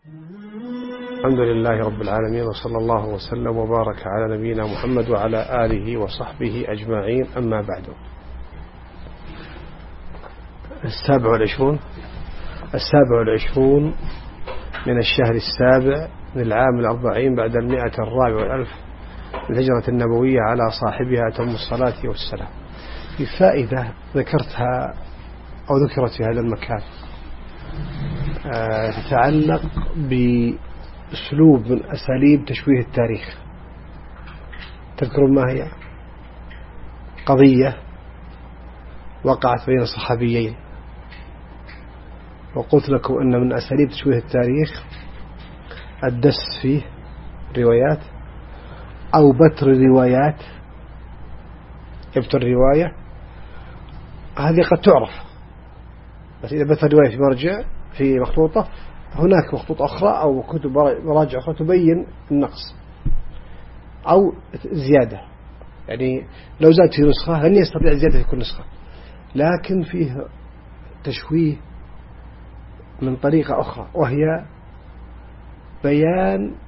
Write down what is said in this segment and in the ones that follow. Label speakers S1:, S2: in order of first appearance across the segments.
S1: الحمد لله رب العالمين، وصلى الله وسلم وبارك على نبينا محمد وعلى آله وصحبه أجمعين. أما بعد، 27 من الشهر السابع من العام 40 بعد 140 من الهجرة النبوية على صاحبها أتم الصلاة والسلام. في فائدة ذكرتها أو ذكرت في هذا المكان تتعلق بأسلوب من أساليب تشويه التاريخ. تذكرون ما هي؟ قضية وقعت بين صحابيين، وقلت لكم أن من أساليب تشويه التاريخ الدس فيه روايات أو بتر روايات. يبتر رواية هذه قد تعرف، بس إذا بتر رواية في مرجع في مخطوطة، هناك مخطوطة أخرى أو كتب مراجع أخرى تبين النقص أو زيادة. يعني لو زاد في نسخة لن يستطيع زيادة في كل نسخة، لكن فيه تشويه من طريقة أخرى، وهي بيان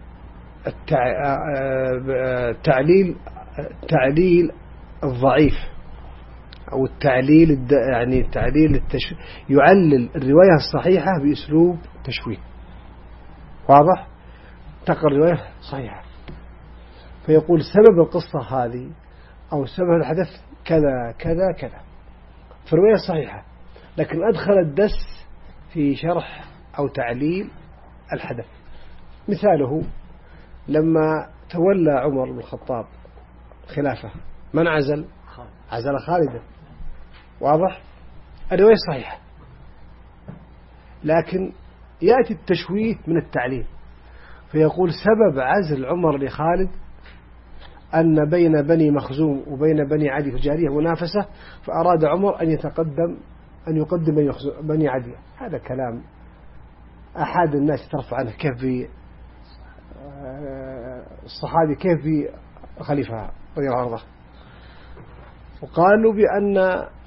S1: التعليل الضعيف أو التعليل يعني يعلل الرواية الصحيحة بأسلوب تشويه واضح. تقرأ الرواية صحيحة فيقول سبب القصة هذه أو سبب الحدث كذا كذا كذا في الرواية صحيحة، لكن أدخل الدس في شرح أو تعليل الحدث. مثاله لما تولى عمر بن الخطاب خلافة، من عزل خالدا، واضح. الرواية صحيحة، لكن يأتي التشويه من التعليل فيقول سبب عزل عمر لخالد أن بين بني مخزوم وبين بني عدي في الجارية منافسة، فأراد عمر أن يقدم بني عدي. هذا كلام أحد الناس ترفع عنه، كيف في الصحابي كيف في خليفة رضي الله عنه. وقالوا بأن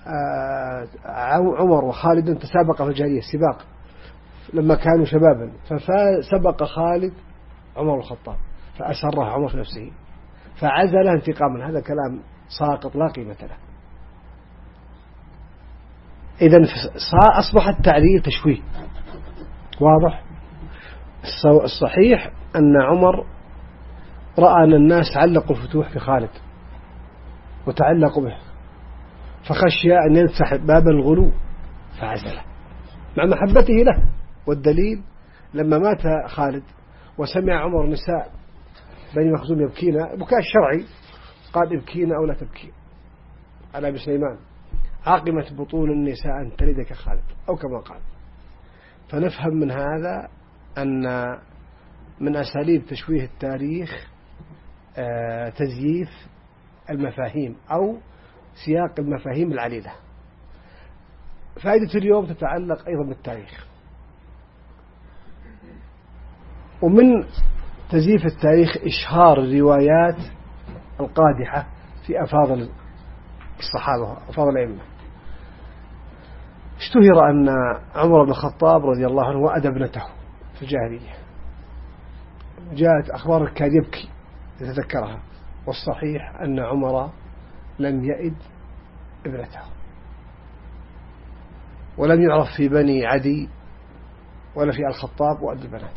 S1: عمر وخالد تسابقا في الجارية سباق لما كانوا شبابا، فسبق خالد عمر الخطاب فأسره عمر في نفسه فعزله انتقاما. هذا كلام ساقط لا قيمة له. إذن أصبح التعليل تشويه واضح. الصحيح أن عمر رأى أن الناس علقوا الفتوح بخالد وتعلقوا به، فخشي أن ينفتح باب الغلو فعزله مع محبته له. والدليل لما مات خالد وسمع عمر نساء بني مخزوم يبكين بكاء الشرعي، قال ابكين أو لا تبكين على أبي سليمان، عاقمت بطون النساء أن تلدك خالد أو كما قال. فنفهم من هذا أن من أساليب تشويه التاريخ تزييف المفاهيم أو سياق المفاهيم العليلة. فائدة اليوم تتعلق أيضا بالتاريخ. ومن تزييف التاريخ إشهار الروايات القادحة في أفاضل الصحابة أفاضل الأئمة. اشتهر أن عمر بن الخطاب رضي الله عنه وأدى ابنته في الجاهلية، جاءت أخبار كان يبكي يتذكرها، والصحيح أن عمر لم يئد ابنته، ولم يعرف في بني عدي ولا في الخطاب وأد البنات.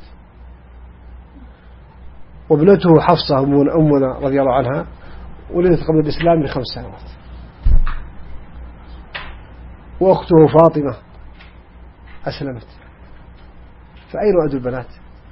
S1: وابنته حفصة أمنا رضي الله عنها ولدت قبل الإسلام ب5 سنوات، وأخته فاطمة أسلمت، فأين أد البنات؟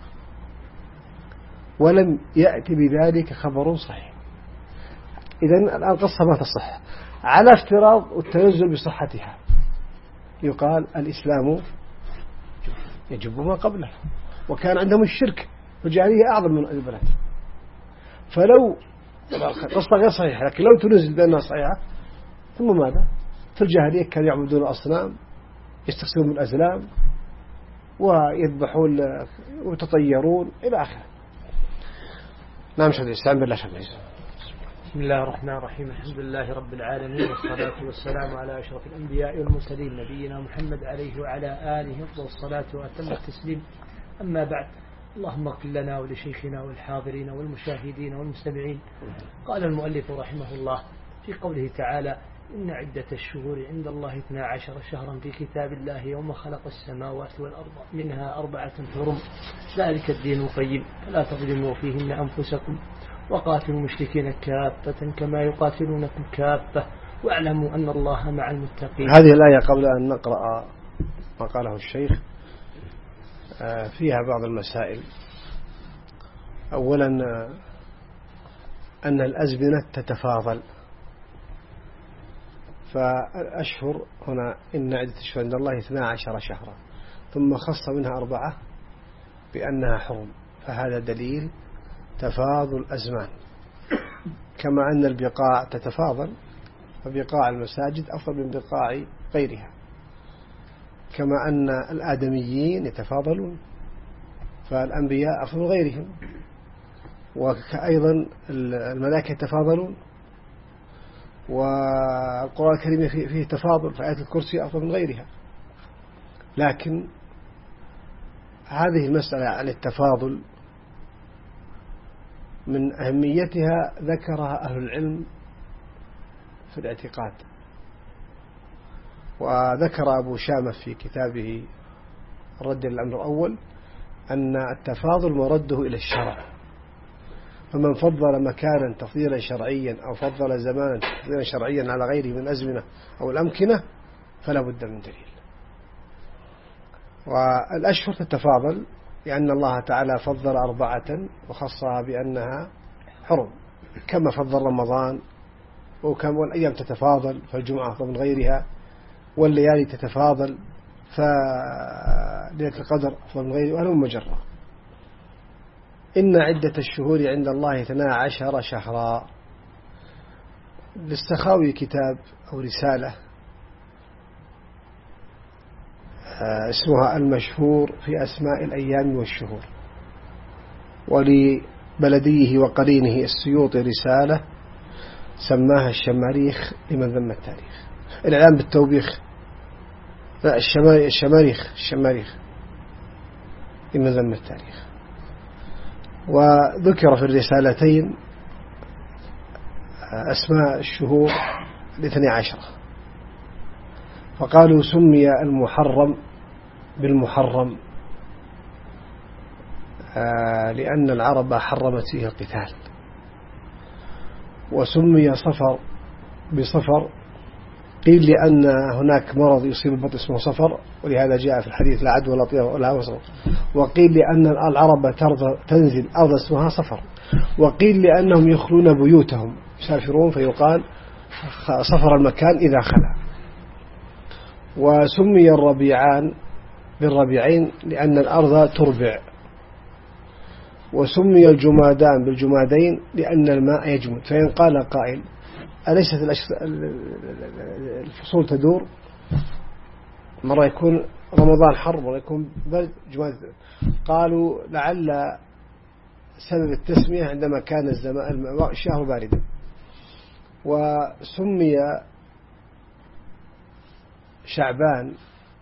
S1: ولم يأتي بذلك خبر صحيح. إذن الآن قصة ما تصح على افتراض التنزل بصحتها، يقال الإسلام يجب ما قبله، وكان عندهم الشرك والجاهلية أعظم من البنات. فلو قصة غير صحيحة، لكن لو تنزل بأنها صحيحة، ثم ماذا؟ في الجاهلية كانوا يعبدون الأصنام، يستخدمون الأزلام ويذبحون ويتطيرون إلى آخره. نعم شهد الإسلام بالله شهد.
S2: بسم الله الرحمن الرحيم. الحمد لله رب العالمين، والصلاة والسلام على أشرف الأنبياء والمرسلين نبينا محمد عليه وعلى آله والصلاة وأتم التسليم. أما بعد، اللهم اغفر لنا ولشيخنا والحاضرين والمشاهدين والمستمعين. قال المؤلف رحمه الله في قوله تعالى: إن عدة الشهور عند الله 12 شهرا في كتاب الله يوم خلق السماوات والأرض منها 4 حرم ذلك الدين القيم فلا تظلموا فيهن أنفسكم وقاتلوا المشركين كافة كما يقاتلونكم كافة واعلموا أن الله مع المتقين.
S1: هذه الآية قبل أن نقرأ ما قاله الشيخ فيها بعض المسائل. أولا أن الأزمنة تتفاضل، فالأشهر هنا إن عدة الشهور عند الله 12 شهرا ثم خص منها 4 بأنها حرم، فهذا دليل تفاضل الأزمان. كما أن البقاع تتفاضل، فبقاع المساجد أفضل من بقاع غيرها، كما أن الآدميين يتفاضلون فالأنبياء أفضل من غيرهم، وأيضا الملائكة يتفاضلون، والقرآن الكريم فيه تفاضل، فآية الكرسي أفضل من غيرها. لكن هذه المسألة عن التفاضل من أهميتها ذكرها أهل العلم في الاعتقاد، وذكر أبو شامة في كتابه الرد للأمر الأول أن التفاضل مرده إلى الشرع، فمن فضل مكانا تفضيلا شرعيا أو فضل زمانا تفضيلا شرعيا على غيره من الأزمنة أو الأمكنة فلا بد من دليل. والأشهر تتفاضل لأن الله تعالى فضل 4 وخصها بأنها حرم، كما فضل رمضان، وكم والأيام تتفاضل فالجمعة أفضل من غيرها، والليالي تتفاضل فليلة القدر أفضل من غيرها، وهلم مجرة. إن عدة الشهور عند الله 12 شهرا. للسخاوي كتاب أو رسالة اسمها المشهور في أسماء الأيام والشهور، ولبلديه وقرينه السيوطي رسالة سماها الشماريخ لمن ذم التاريخ. الإعلام بالتوبيخ، لا الشماريخ لمن ذم التاريخ. وذكر في الرسالتين أسماء الشهور 12، فقالوا سمي المحرم بالمحرم لأن العرب حرمت فيه القتال، وسمي صفر بصفر قيل لأن هناك مرض يصيب البطن اسمه صفر، ولهذا جاء في الحديث لا عدوى ولا طير ولا وصل. وقيل لأن العرب تنزل أرض اسمها صفر، وقيل لأنهم يخلون بيوتهم يسافرون فيقال صفر المكان إذا خلا. وسمي الربيعان بالربيعين لأن الأرض تربع. وسمي الجمادان بالجمادين لأن الماء يجمد. فإن قال قائل أليست الفصول تدور، مرة يكون رمضان حر مرة يكون برد جماد، قالوا لعل سبب التسمية عندما كان الشهر باردا. وسمي رجب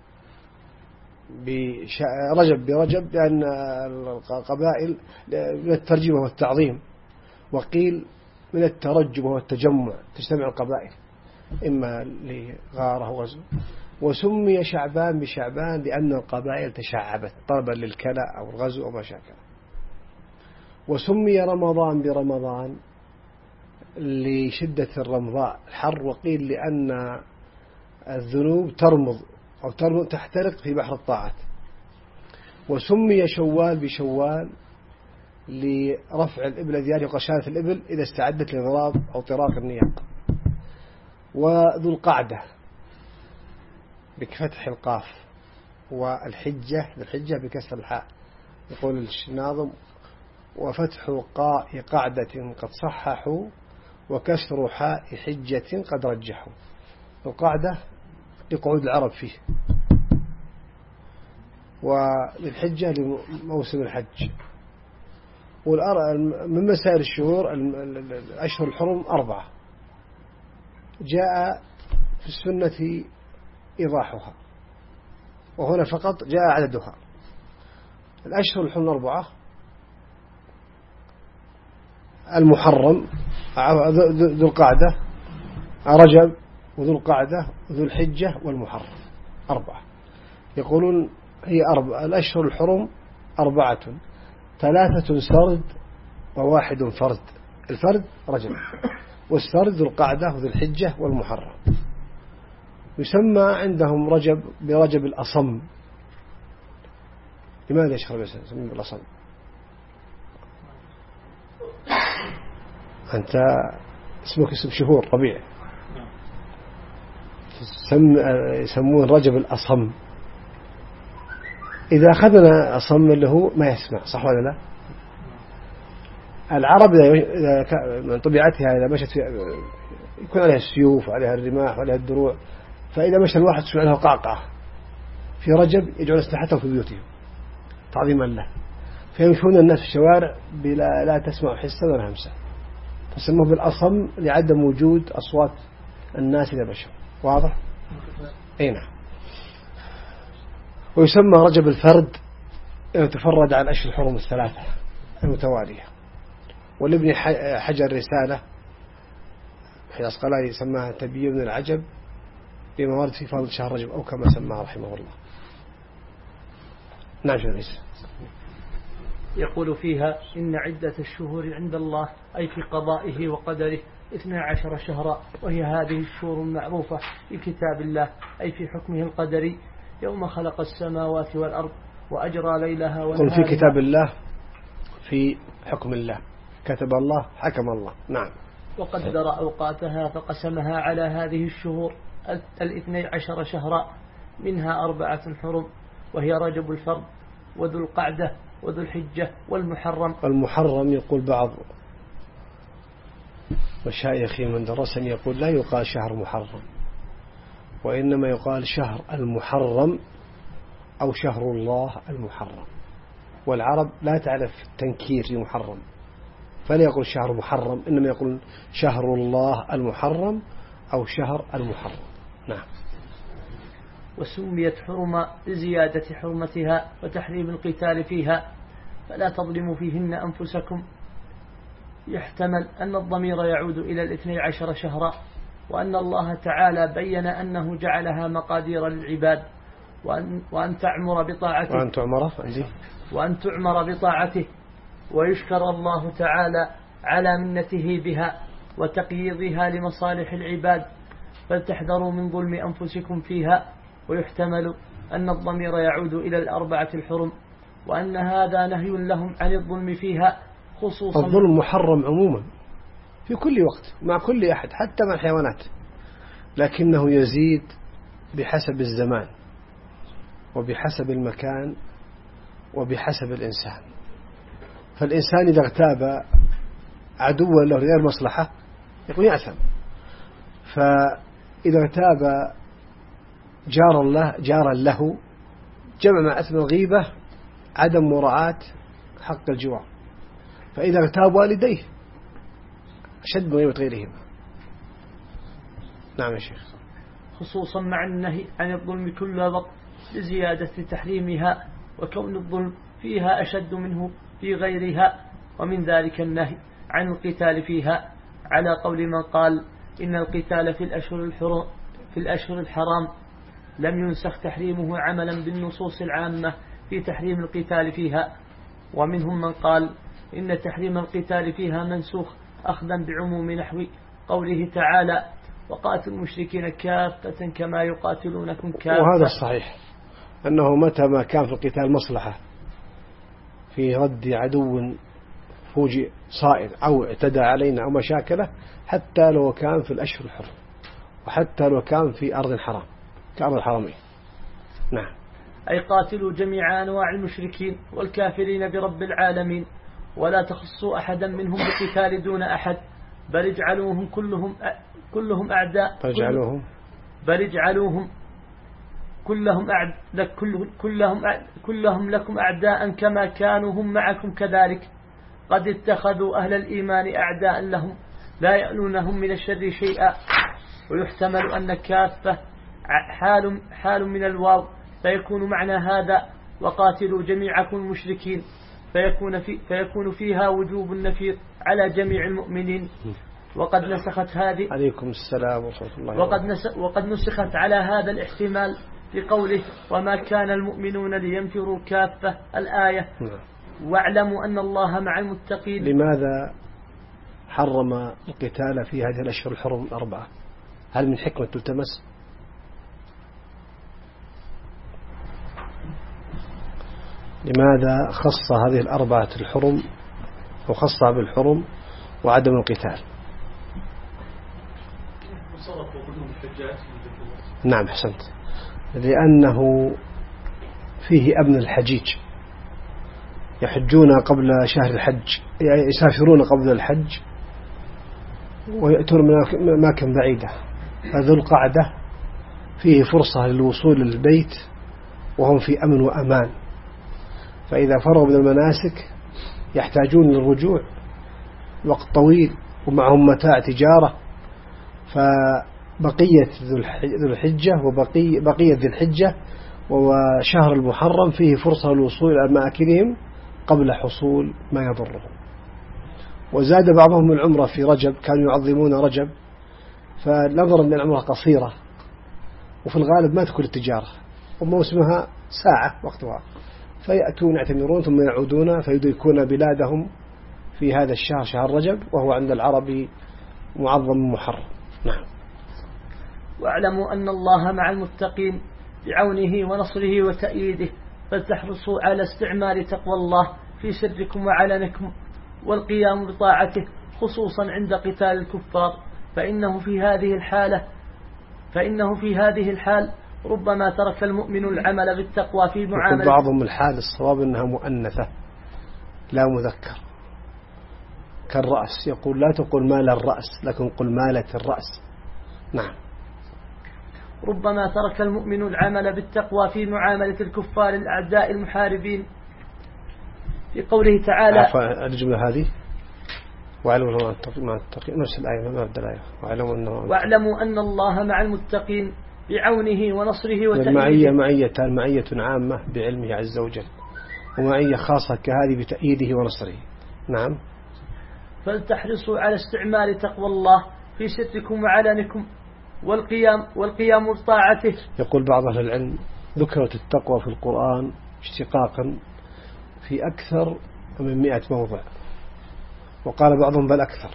S1: برجب لأن القبائل من الترجمة والتعظيم، وقيل من الترجم والتجمع تجتمع القبائل إما لغارة وغزو. وسمي شعبان بشعبان لأن القبائل تشعبت طلبا للكلاء أو الغزو أو ما شاكل. وسمي رمضان برمضان لشدة الرمضاء الحر، وقيل لأن الذنوب ترمض أو تحترق في بحر الطاعات. وسمي شوال بشوال لرفع الإبل ديار وقشانة الإبل إذا استعدت لضراب أو طراق النياق. وذو القعدة بفتح القاف، والحجة بكسر الحاء يقول الناظم وفتح قاء قعدة قد صححوا وكسر حاء حجة قد رجحوا. القعدة لقعود العرب فيه، وللحجة لموسم الحج. من مسائل الشهور الأشهر الحرم 4 جاء في السنة إيضاحها، وهنا فقط جاء عددها. الأشهر الحرم 4 المحرم، ذو القعدة، رجب وذو القعدة وذو الحجة والمحرم 4. يقولون هي الأشهر الحرم 4، 3 سرد و1 فرد. الفرد رجب، والسرد ذو القعدة وذو الحجة والمحرم. يسمى عندهم رجب برجب الأصم. لماذا يشهر يسمى بالأصم؟ أنت اسمك اسم شهور ربيع، يسمون رجب الأصم. إذا أخذنا أصم اللي هو ما يسمع، صح ولا لا؟ العرب من طبيعتها إذا مشت يكون عليها السيوف وعليها الرماح وعليها الدروع، فإذا مشى الواحد تسمع له قعقعة. في رجب يجعل أسلحتهم في بيوتهم تعظيما له، فيمشون الناس في الشوارع بلا لا تسمع حسا ولا همسا، فسموه بالأصم لعدم وجود أصوات الناس إذا مشوا. واضح؟ أي نعم. ويسمى رجب الفرد يتفرد عن الأشهر الحرم 3 المتوالية. والابن حجر رسالة حين أسقلاني سماها تبيين العجب بما ورد في فضل شهر رجب، أو كما سماه رحمه الله. نعم شريس.
S2: يقول فيها: إن عدة الشهور عند الله أي في قضائه وقدره 12 شهرا، وهي هذه الشهور المعروفة في كتاب الله أي في حكمه القدري، يوم خلق السماوات والأرض وأجرى ليلها ونهارها.
S1: قل في كتاب الله في حكم الله، كتب الله حكم الله. نعم.
S2: وقدر أوقاتها فقسمها على هذه الشهور 12 شهرا، منها 4 حرم، وهي رجب الفرد وذو القعدة وذو الحجة والمحرم.
S1: المحرم يقول بعض مشايخي من درسني يقول لا يقال شهر محرم، وإنما يقال شهر المحرم أو شهر الله المحرم. والعرب لا تعرف التنكير لمحرم، فلا يقول شهر محرم، إنما يقول شهر الله المحرم أو شهر المحرم. نعم.
S2: وسميت حرمة لزيادة حرمتها وتحريم القتال فيها، فلا تظلموا فيهن أنفسكم. يحتمل أن الضمير يعود إلى 12 شهرا، وأن الله تعالى بين أنه جعلها مقادير للعباد، وأن تعمر بطاعته، وأن تعمر بطاعته، ويشكر الله تعالى على منته بها وتقييضها لمصالح العباد، فلتحذروا من ظلم أنفسكم فيها. ويحتمل أن الضمير يعود إلى 4 الحرم، وأن هذا نهي لهم عن الظلم فيها، خصوصا
S1: الظلم محرم عموما في كل وقت مع كل أحد حتى مع الحيوانات، لكنه يزيد بحسب الزمان وبحسب المكان وبحسب الإنسان. فالإنسان إذا اغتاب عدوا له غير مصلحة يكون يأثم، فإذا اغتاب جارا له جمع مع أثم الغيبة عدم مراعاة حق الجوار، فإذا اغتاب والديه أشد من غيبة غيرهما. نعم يا شيخ.
S2: خصوصا مع النهي عن الظلم كل وقت لزيادة تحريمها، وكون الظلم فيها أشد منه في غيرها، ومن ذلك النهي عن القتال فيها، على قول من قال إن القتال في الأشهر الحرام لم ينسخ تحريمه عملا بالنصوص العامة في تحريم القتال فيها. ومنهم من قال إن تحريم القتال فيها منسوخ أخذا بعموم نحو قوله تعالى: وقاتلوا المشركين كافة كما يقاتلونكم كافة.
S1: وهذا الصحيح، أنه متى ما كان في القتال مصلحة في رد عدو فوجئ صائد أو اعتدى علينا أو مشاكله، حتى لو كان في الأشهر الحرم، وحتى لو كان في أرض حرام كأرض الحرمين. نعم.
S2: أي قاتلوا جميع أنواع المشركين والكافرين برب العالمين، ولا تخصوا أحدا منهم بقتال دون أحد، بل اجعلوهم كلهم أعداء، بل اجعلوهم كلهم لكم أعداء كما كانوا هم معكم كذلك. قد اتخذوا أهل الإيمان أعداء لهم لا يألونهم من الشر شيئا. ويحتمل أن كافة حال من الواو، فيكون معنى هذا: وقاتلوا جميعكم المشركين، فيكون فيها وجوب النفير على جميع المؤمنين. وقد نسخت هذه
S1: عليكم السلام ورحمة الله
S2: وقد نسخت على هذا الاحتمال بقوله وما كان المؤمنون لينفروا كافة الآية. واعلموا أن الله مع المتقين.
S1: لماذا حرم القتال في هذه الأشهر الحرم الأربعة؟ هل من حكمة تلتمس؟ لماذا خص هذه الأربعة الحرم وخصها بالحرم وعدم القتال؟ نعم حسنت. لأنه فيه أمن الحجيج، يحجون قبل شهر الحج، يسافرون قبل الحج ويأتون من أماكن بعيدة، فذو القعدة فيه فرصة للوصول للبيت وهم في أمن وأمان. فإذا فرغوا من المناسك يحتاجون للرجوع وقت طويل ومعهم متاع تجارة، فبقية ذو الحجة وبقية ذي الحجة وشهر المحرم فيه فرصة للوصول إلى أماكنهم قبل حصول ما يضرهم. وزاد بعضهم العمرة في رجب، كانوا يعظمون رجب، فنظرا أن العمرة قصيرة وفي الغالب ما تكون التجارة وموسمها ساعة وقتها، فيأتون يعتمرون ثم يعودون فيدركون بلادهم في هذا الشهر، شهر رجب، وهو عند العرب معظم محرم. نعم.
S2: واعلموا أن الله مع المتقين بعونه ونصره وتأييده، فلتحرصوا على استعمال تقوى الله في سركم وعلنكم والقيام بطاعته، خصوصا عند قتال الكفار، فإنه في هذه الحال ربما ترك المؤمن العمل بالتقوى في معاملة.
S1: بعضهم الحال الصواب أنها مؤنثة لا مذكر كالرأس، يقول لا تقول مال الرأس لكن قل مالة الرأس. نعم.
S2: ربما ترك المؤمن العمل بالتقوى في معاملة الكفار الأعداء المحاربين، في قوله تعالى
S1: الجملة هذه واعلموا نفس الآية ما بدل الآية
S2: واعلموا أن الله مع المتقين بعونه ونصره
S1: وتأييده. معية عامة بعلمه عز وجل، ومعية خاصة كهذه بتأييده ونصره. نعم.
S2: فلتحرصوا على استعمال تقوى الله في سركم وعلنكم والقيام بطاعته.
S1: يقول بعض أهل العلم ذكرت التقوى في القرآن اشتقاقا في أكثر من 100 موضع، وقال بعضهم بل أكثر.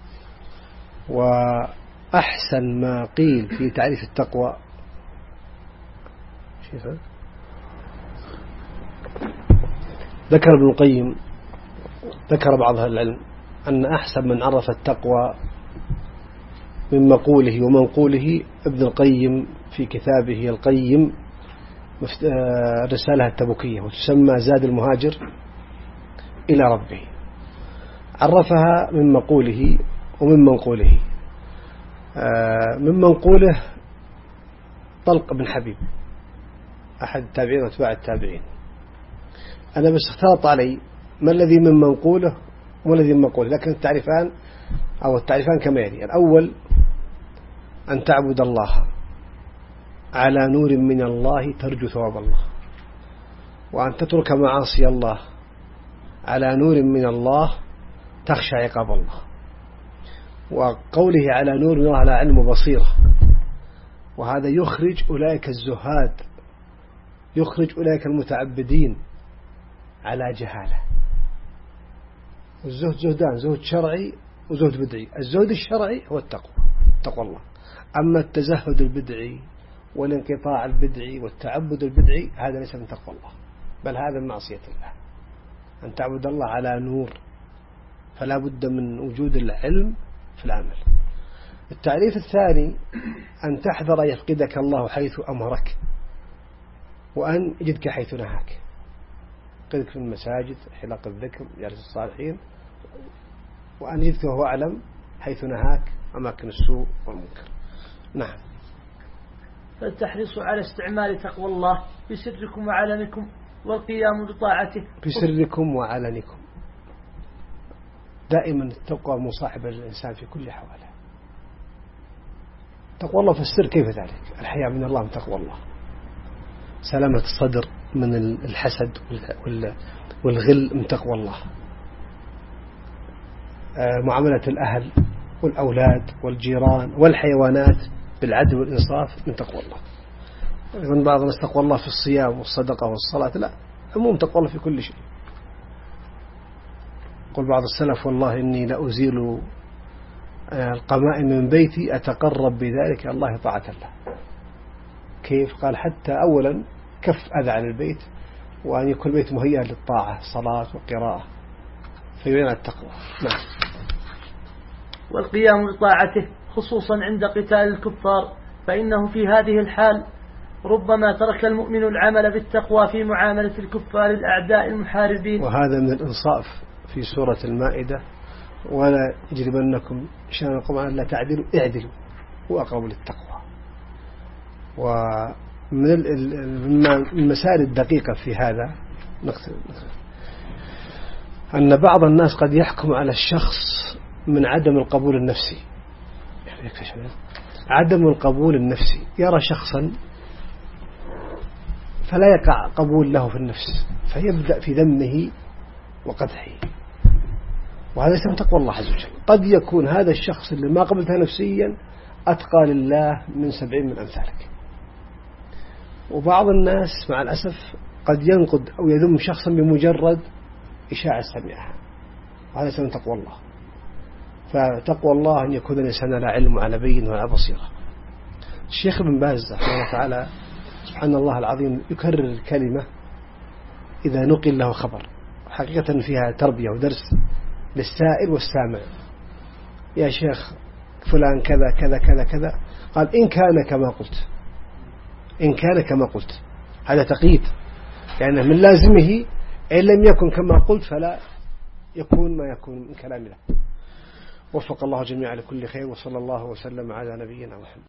S1: وأحسن ما قيل في تعريف التقوى ذكر ابن القيم، ذكر بعض أهل العلم أن أحسن من عرف التقوى من مقوله ومنقوله ابن القيم في كتابه القيم رسالة التبوكية، وتسمى زاد المهاجر إلى ربه. عرفها من مقوله ومن منقوله. من منقوله طلق بن حبيب أحد التابعين واتباع التابعين. أنا بس اختلط علي ما الذي من منقوله وما الذي من منقوله، لكن التعريفان كما يلي: الأول أن تعبد الله على نور من الله ترجو ثواب الله، وأن تترك معاصي الله على نور من الله تخشى عقاب الله. وقوله على نور من الله على علم وبصيرة، وهذا يخرج أولئك الزهاد، يخرج أولئك المتعبدين على جهالة. والزهد زهدان، زهد شرعي وزهد بدعي. الزهد الشرعي هو تقوى الله، أما التزهد البدعي والانقطاع البدعي والتعبد البدعي هذا ليس من تقوى الله، بل هذا من معصية الله. أن تعبد الله على نور، فلا بد من وجود العلم في العمل. التعريف الثاني أن تحذر يفقدك الله حيث أمرك، وأن يجدك حيث نهاك، يفقدك في المساجد، حلق الذكر، جالس الصالحين، وأن يجدك وهو أعلم حيث نهاك، أماكن السوء والمنكر. نعم.
S2: فلتحرصوا على استعمال تقوى الله في سركم وعلنكم والقيام بطاعته.
S1: في سركم وعلنكم، دائما التقوى مصاحبة للإنسان في كل حواله. تقوى الله في السر كيف ذلك؟ الحياء من الله من تقوى الله، سلامة الصدر من الحسد والغل من تقوى الله. معاملة الأهل والأولاد والجيران والحيوانات بالعدل والإنصاف من تقوى الله. من بعض الناس تقوى الله في الصيام والصدقة والصلاة، لا، عموم تقوى الله في كل شيء. قل بعض السلف: والله إني لأزيل القمائم من بيتي أتقرب بذلك الله طاعة الله. كيف؟ قال: حتى أولا كف أذى عن البيت، وأن يكون البيت مهيئا للطاعة، صلاة وقراءة، فيبين التقوى. نعم.
S2: والقيام بطاعته خصوصا عند قتال الكفار، فإنه في هذه الحال ربما ترك المؤمن العمل بالتقوى في معاملة الكفار الأعداء المحاربين.
S1: وهذا من الإنصاف في سورة المائدة: ولا يجرمنكم شنآن قوم أن لا تعدلوا اعدلوا وأقرب للتقوى. ومن المسائل الدقيقة في هذا أن بعض الناس قد يحكم على الشخص من عدم القبول النفسي. عدم القبول النفسي، يرى شخصا فلا يقع قبول له في النفس، فيبدأ في ذمه وقدحه، وهذا ليس من تقوى الله عز وجل. قد يكون هذا الشخص اللي ما قبلته نفسيا أتقى لله من 70 من أمثالك. وبعض الناس مع الأسف قد ينقد أو يذم شخصا بمجرد إشاعة سمعها، وهذا ليس من تقوى الله. فتقوى الله أن يكون الإنسان على علم وعلى بين وعلى بصيرة. الشيخ ابن باز رحمه الله تعالى سبحان الله العظيم يكرر الكلمة إذا نقل له خبر، حقيقة فيها تربية ودرس للسائل والسامع. يا شيخ فلان كذا كذا كذا كذا، قال: إن كان كما قلت، إن كان كما قلت. هذا تقييد، يعني من لازمه إن لم يكن كما قلت فلا يكون ما يكون من كلام الله. وفق الله جميعا لكل خير، وصلى الله وسلم على نبينا محمد.